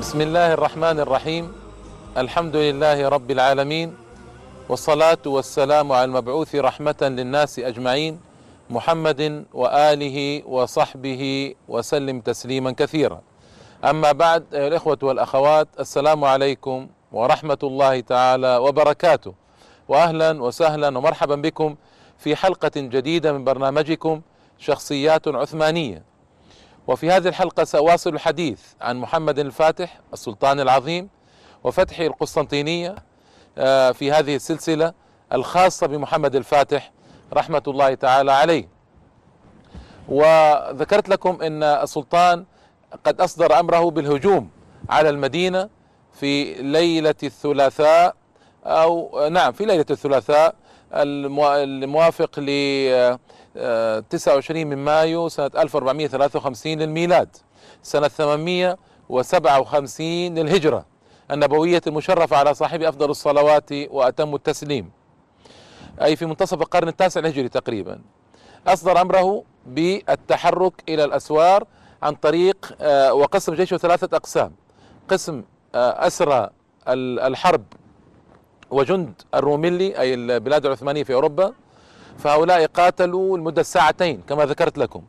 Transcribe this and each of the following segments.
بسم الله الرحمن الرحيم. الحمد لله رب العالمين، والصلاة والسلام على المبعوث رحمة للناس أجمعين، محمد وآله وصحبه وسلم تسليما كثيرا. أما بعد، أيها الإخوة والأخوات، السلام عليكم ورحمة الله تعالى وبركاته، وأهلا وسهلا ومرحبا بكم في حلقة جديدة من برنامجكم شخصيات عثمانية. وفي هذه الحلقة سأواصل الحديث عن محمد الفاتح السلطان العظيم وفتحه القسطنطينية في هذه السلسلة الخاصة بمحمد الفاتح رحمة الله تعالى عليه. وذكرت لكم أن السلطان قد أصدر أمره بالهجوم على المدينة في ليلة الثلاثاء، في ليلة الثلاثاء الموافق ل 29 من مايو سنة 1453 للميلاد، سنة 857 للهجرة النبوية المشرفة على صاحب أفضل الصلوات وأتم التسليم، أي في منتصف القرن التاسع الهجري تقريبا. أصدر أمره بالتحرك إلى الأسوار عن طريق وقسم جيشه ثلاثة أقسام: قسم أسرى الحرب وجند الروميلي أي البلاد العثمانية في أوروبا، فهؤلاء قاتلوا لمدة ساعتين كما ذكرت لكم،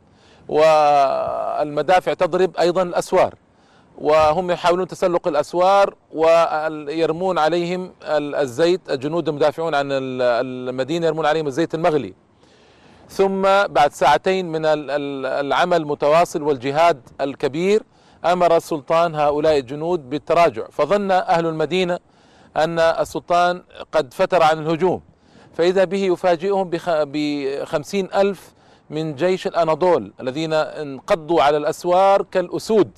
والمدافع تضرب أيضا الأسوار، وهم يحاولون تسلق الأسوار ويرمون عليهم الزيت. الجنود المدافعون عن المدينة يرمون عليهم الزيت المغلي. ثم بعد ساعتين من العمل المتواصل والجهاد الكبير أمر السلطان هؤلاء الجنود بالتراجع، فظن أهل المدينة أن السلطان قد فتر عن الهجوم، فإذا به يفاجئهم ب50,000 من جيش الأناضول الذين انقضوا على الأسوار كالأسود،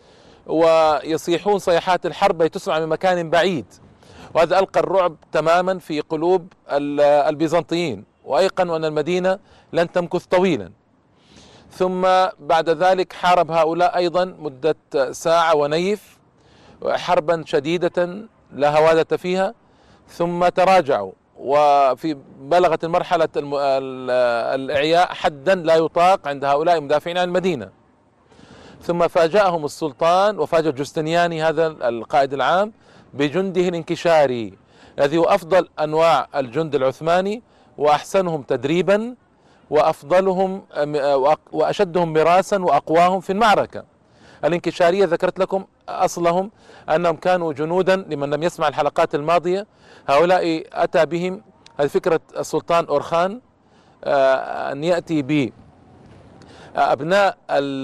ويصيحون صيحات الحرب تسمع من مكان بعيد. وهذا ألقى الرعب تماما في قلوب البيزنطيين، وأيقنوا أن المدينة لن تمكث طويلا. ثم بعد ذلك حارب هؤلاء أيضا مدة ساعة ونيف، حربا شديدة لا هوادة فيها، ثم تراجعوا، وفي بلغت المرحلة الإعياء حدا لا يطاق عند هؤلاء المدافعين عن المدينة. ثم فاجأهم السلطان وفاجأ جوستنياني هذا القائد العام بجنده الانكشاري الذي هو أفضل أنواع الجند العثماني وأحسنهم تدريبا وأفضلهم وأشدهم مراسا وأقواهم في المعركة. الانكشارية ذكرت لكم أصلهم أنهم كانوا جنودا، لمن لم يسمع الحلقات الماضية هؤلاء أتى بهم هذه فكرة السلطان أورخان أن يأتي بأبناء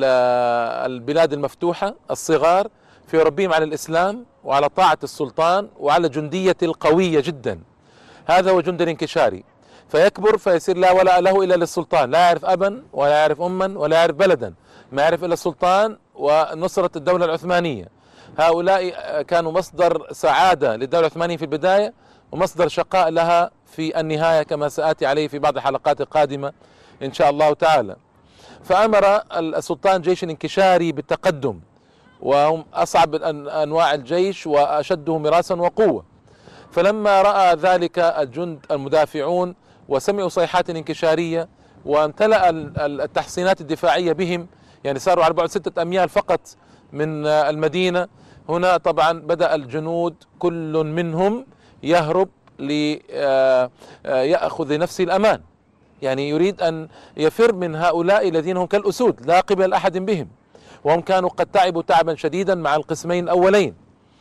البلاد المفتوحة الصغار فيربيهم على الإسلام وعلى طاعة السلطان وعلى جندية القوية جدا. هذا هو جند الانكشاري، فيكبر فيصير لا ولاء له إلا للسلطان، لا يعرف أبا ولا يعرف أما ولا يعرف بلدا، ما يعرف إلا السلطان ونصرة الدولة العثمانية. هؤلاء كانوا مصدر سعادة للدولة العثمانية في البداية ومصدر شقاء لها في النهاية، كما سآتي عليه في بعض الحلقات القادمة إن شاء الله تعالى. فأمر السلطان جيش انكشاري بالتقدم، وهم أصعب أنواع الجيش وأشده مراسا وقوة. فلما رأى ذلك الجند المدافعون وسمعوا صيحات انكشارية وامتلأ التحصينات الدفاعية بهم، يعني صاروا على بعد 6 أميال فقط من المدينة، هنا طبعا بدأ الجنود كل منهم يهرب ليأخذ لنفسه الأمان، يعني يريد أن يفر من هؤلاء الذين هم كالأسود لا قبل أحد بهم، وهم كانوا قد تعبوا تعبا شديدا مع القسمين الأولين.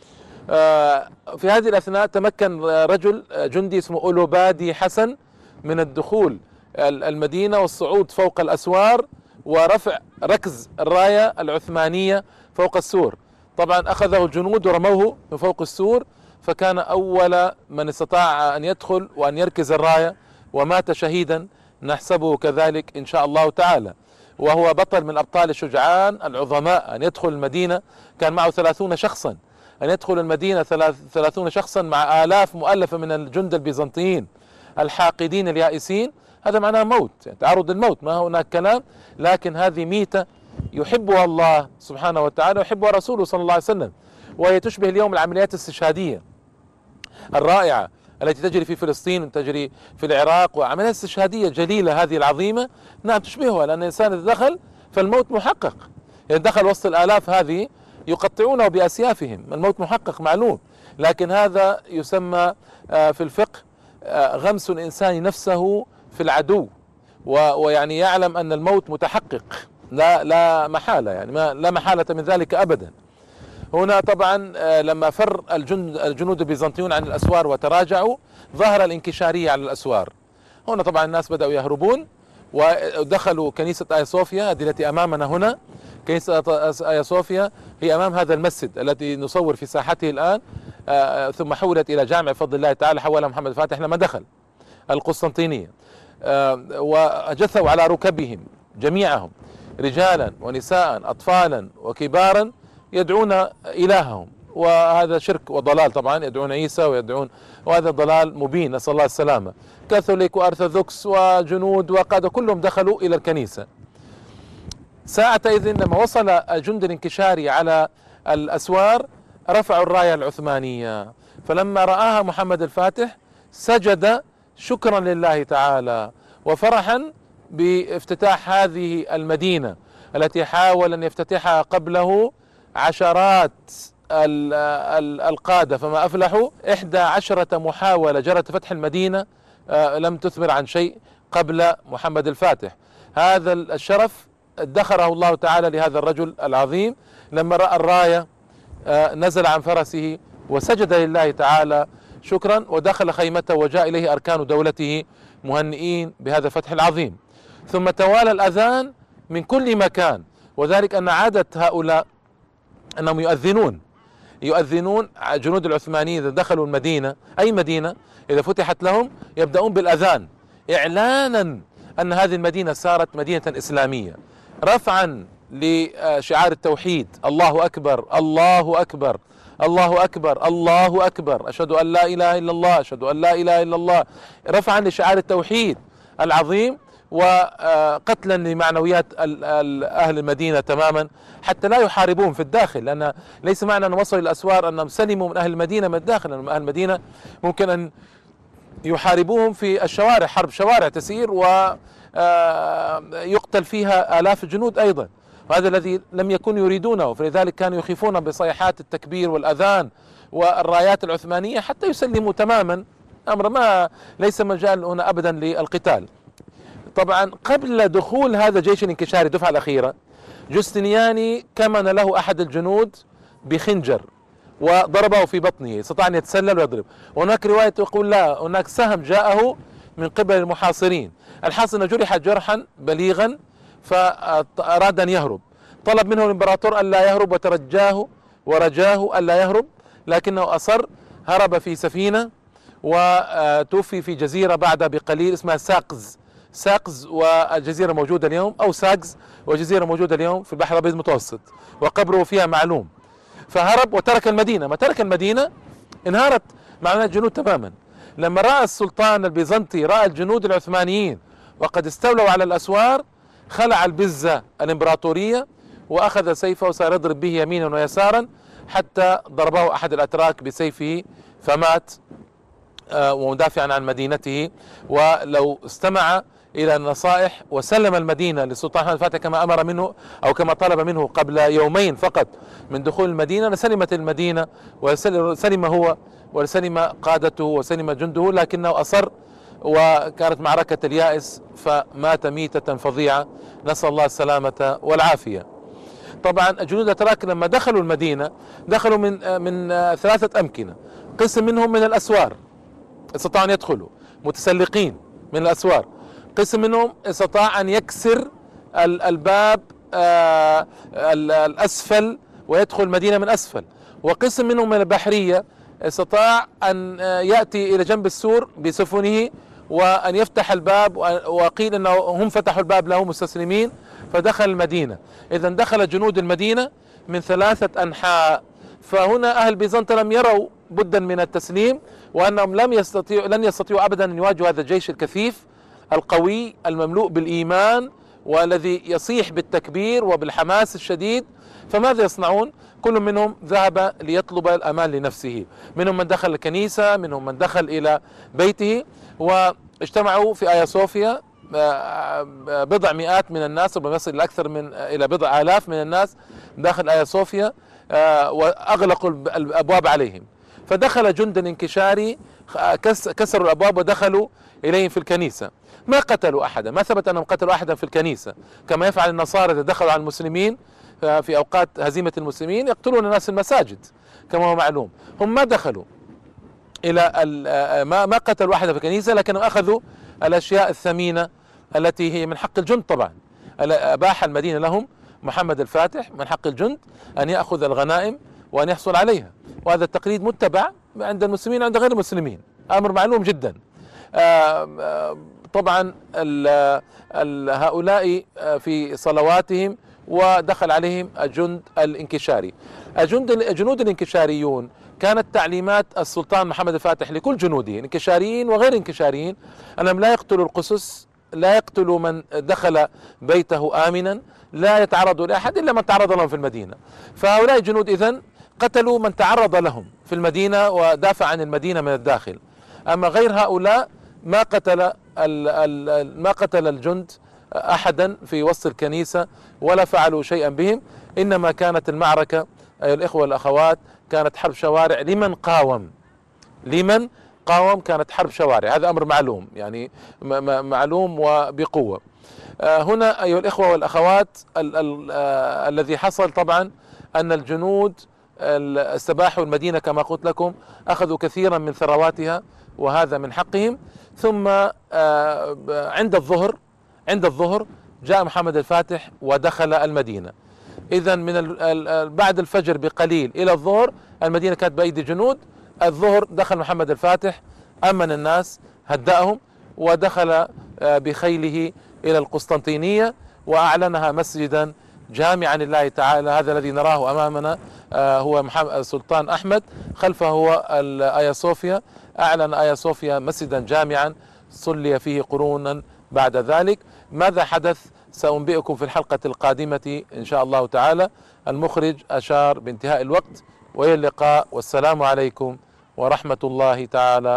في هذه الأثناء تمكن رجل جندي اسمه أولوبادي حسن من الدخول المدينة والصعود فوق الأسوار ورفع ركز الراية العثمانية فوق السور. طبعا أخذه الجنود ورموه من فوق السور، فكان أول من استطاع أن يدخل وأن يركز الراية، ومات شهيدا نحسبه كذلك إن شاء الله تعالى، وهو بطل من أبطال الشجعان العظماء أن يدخل المدينة. كان معه 30 شخصا، أن يدخل المدينة 30 شخصا مع آلاف مؤلفة من الجند البيزنطيين الحاقدين اليائسين، هذا معناه موت، يعني تعرض الموت، ما هناك كلام، لكن هذه ميتة يحبها الله سبحانه وتعالى ويحبها رسوله صلى الله عليه وسلم، وهي تشبه اليوم العمليات الاستشهادية الرائعة التي تجري في فلسطين وتجري في العراق، وعمليات استشهادية جليلة هذه العظيمة، نعم تشبهها، لأن الإنسان إذا دخل فالموت محقق، إذا دخل وسط الآلاف هذه يقطعونه بأسيافهم، الموت محقق معلوم، لكن هذا يسمى في الفقه غمس الإنسان نفسه في العدو، ويعني يعلم أن الموت متحقق لا محالة، يعني لا محالة من ذلك أبدا. هنا طبعا لما فر الجنود البيزنطيون عن الأسوار وتراجعوا ظهر الانكشارية على الأسوار. هنا طبعا الناس بدأوا يهربون ودخلوا كنيسة آيا صوفيا، هذه التي أمامنا هنا. كنيسة آيا صوفيا هي أمام هذا المسجد الذي نصور في ساحته الآن، ثم حولت إلى جامع بفضل الله تعالى، حولها محمد الفاتح لما دخل القسطنطينية. وجثوا على ركبهم جميعهم، رجالا ونساء أطفالا وكبارا، يدعون إلههم، وهذا شرك وضلال طبعا، يدعون عيسى وهذا ضلال مبين، نسأل الله السلامة. كاثوليك وأرثوذكس وجنود وقادة كلهم دخلوا إلى الكنيسة. ساعتئذ لما وصل الجند الانكشاري على الأسوار رفعوا الراية العثمانية، فلما رآها محمد الفاتح سجد شكرا لله تعالى وفرحا بافتتاح هذه المدينة التي حاول أن يفتتحها قبله عشرات القادة فما أفلحوا. 11 محاولة جرت فتح المدينة لم تثمر عن شيء قبل محمد الفاتح. هذا الشرف ادخره الله تعالى لهذا الرجل العظيم، لما رأى الراية نزل عن فرسه وسجد لله تعالى شكرا، ودخل خيمته وجاء إليه أركان دولته مهنئين بهذا الفتح العظيم. ثم توالى الأذان من كل مكان، وذلك أن عادة هؤلاء أنهم يؤذنون جنود العثمانيين إذا دخلوا المدينة، أي مدينة إذا فتحت لهم يبدأون بالأذان إعلانا أن هذه المدينة صارت مدينة إسلامية، رفعا لشعار التوحيد: الله أكبر الله أكبر الله أكبر الله أكبر، أشهد أن لا إله إلا الله أشهد أن لا إله إلا الله، رفعا لشعار التوحيد العظيم، وقتلا لمعنويات أهل المدينة تماما حتى لا يحاربون في الداخل، لأن ليس معنى أن وصلوا الأسوار أنهم سلموا من أهل المدينة من الداخل، لأن أهل المدينة ممكن أن يحاربوهم في الشوارع، حرب شوارع تسير ويقتل فيها آلاف الجنود أيضا، وهذا الذي لم يكونوا يريدونه، فلذلك كانوا يخيفون بصيحات التكبير والأذان والرايات العثمانية حتى يسلموا تماما، أمر ما ليس مجال هنا أبدا للقتال. طبعا قبل دخول هذا الجيش الانكشاري الدفعة الأخيرة، جوستنياني كمن له أحد الجنود بخنجر وضربه في بطنه، استطاع أن يتسلل ويضرب. وهناك رواية تقول لا، هناك سهم جاءه من قبل المحاصرين، الحاصل أنه جرح جرحا بليغا فأراد أن يهرب، طلب منه الإمبراطور ألا يهرب وترجاه ورجاه ألا يهرب، لكنه أصر، هرب في سفينة وتوفي في جزيرة بعد بقليل اسمها ساقز، والجزيرة موجودة اليوم، أو ساقز وجزيرة موجودة اليوم في البحر الأبيض المتوسط، وقبره فيها معلوم. فهرب وترك المدينة، ما ترك المدينة انهارت معنويات الجنود تماما. لما رأى السلطان البيزنطي رأى الجنود العثمانيين وقد استولوا على الأسوار، خلع البزة الإمبراطورية وأخذ سيفه وصار يضرب به يمينا ويسارا حتى ضربه أحد الأتراك بسيفه فمات ومدافعا عن مدينته. ولو استمع إلى النصائح وسلم المدينة للسلطان محمد الفاتح كما أمر منه أو كما طلب منه قبل يومين فقط من دخول المدينة، لسلمت المدينة وسلم هو وسلم قادته وسلم جنده، لكنه أصر وكانت معركة اليائس فمات ميتة فظيعة، نسأل الله السلامة والعافية. طبعا الجنود الأتراك لما دخلوا المدينة دخلوا من 3 أمكنة، قسم منهم من الأسوار استطاعوا أن يدخلوا متسلقين من الأسوار، قسم منهم استطاع أن يكسر الباب الأسفل ويدخل المدينة من أسفل، وقسم منهم من البحرية استطاع أن يأتي إلى جنب السور بسفنه وأن يفتح الباب، وقيل أنه هم فتحوا الباب له مستسلمين فدخل المدينة. إذا دخل جنود المدينة من 3 أنحاء. فهنا أهل بيزنطة لم يروا بدا من التسليم، وأنهم لن يستطيعوا أبدا أن يواجهوا هذا الجيش الكثيف القوي المملوء بالإيمان والذي يصيح بالتكبير وبالحماس الشديد. فماذا يصنعون؟ كل منهم ذهب ليطلب الأمان لنفسه، منهم من دخل الكنيسة، منهم من دخل إلى بيته، واجتمعوا في آيا صوفيا بضع مئات من الناس، ربما يصل إلى أكثر من إلى بضع آلاف من الناس داخل آيا صوفيا وأغلقوا الأبواب عليهم، فدخل جند انكشاري كسروا الأبواب ودخلوا إليهم في الكنيسة. ما قتلوا أحدا، ما ثبت أنهم قتلوا أحدا في الكنيسة، كما يفعل النصارى إذا دخلوا على المسلمين في أوقات هزيمة المسلمين يقتلون الناس في المساجد كما هو معلوم. هم ما دخلوا إلى ما قتلوا أحدا في الكنيسة، لكنهم أخذوا الأشياء الثمينة التي هي من حق الجند. طبعا أباح المدينة لهم محمد الفاتح من حق الجند أن يأخذ الغنائم وأن يحصل عليها، وهذا التقليد متبع عند المسلمين وعند غير المسلمين، أمر معلوم جدا. طبعا هؤلاء في صلواتهم ودخل عليهم الجند الانكشاري. الجنود الانكشاريون كانت تعليمات السلطان محمد الفاتح لكل جنوده انكشاريين وغير انكشاريين أنهم لا يقتلوا القسس، لا يقتلوا من دخل بيته آمنا، لا يتعرضوا لأحد إلا من تعرض لهم في المدينة. فهؤلاء الجنود إذن قتلوا من تعرض لهم في المدينة ودافع عن المدينة من الداخل. أما غير هؤلاء ما قتل الجند أحدا في وسط الكنيسة ولا فعلوا شيئا بهم، إنما كانت المعركة أيها الإخوة والأخوات كانت حرب شوارع لمن قاوم، كانت حرب شوارع، هذا أمر معلوم، يعني معلوم وبقوة. هنا أيها الإخوة والأخوات الذي حصل طبعا أن الجنود استباحوا المدينة كما قلت لكم، أخذوا كثيرا من ثرواتها وهذا من حقهم. ثم عند الظهر جاء محمد الفاتح ودخل المدينة. إذا من بعد الفجر بقليل إلى الظهر المدينة كانت بأيدي جنود. الظهر دخل محمد الفاتح، أمن الناس، هدأهم، ودخل بخيله إلى القسطنطينية وأعلنها مسجدا جامعا لله تعالى. هذا الذي نراه أمامنا هو السلطان أحمد، خلفه هو آيا صوفيا. أعلن آيا صوفيا مسجدا جامعا صلي فيه قرونا بعد ذلك. ماذا حدث سأنبئكم في الحلقة القادمة إن شاء الله تعالى. المخرج أشار بانتهاء الوقت، وإلى اللقاء، والسلام عليكم ورحمة الله تعالى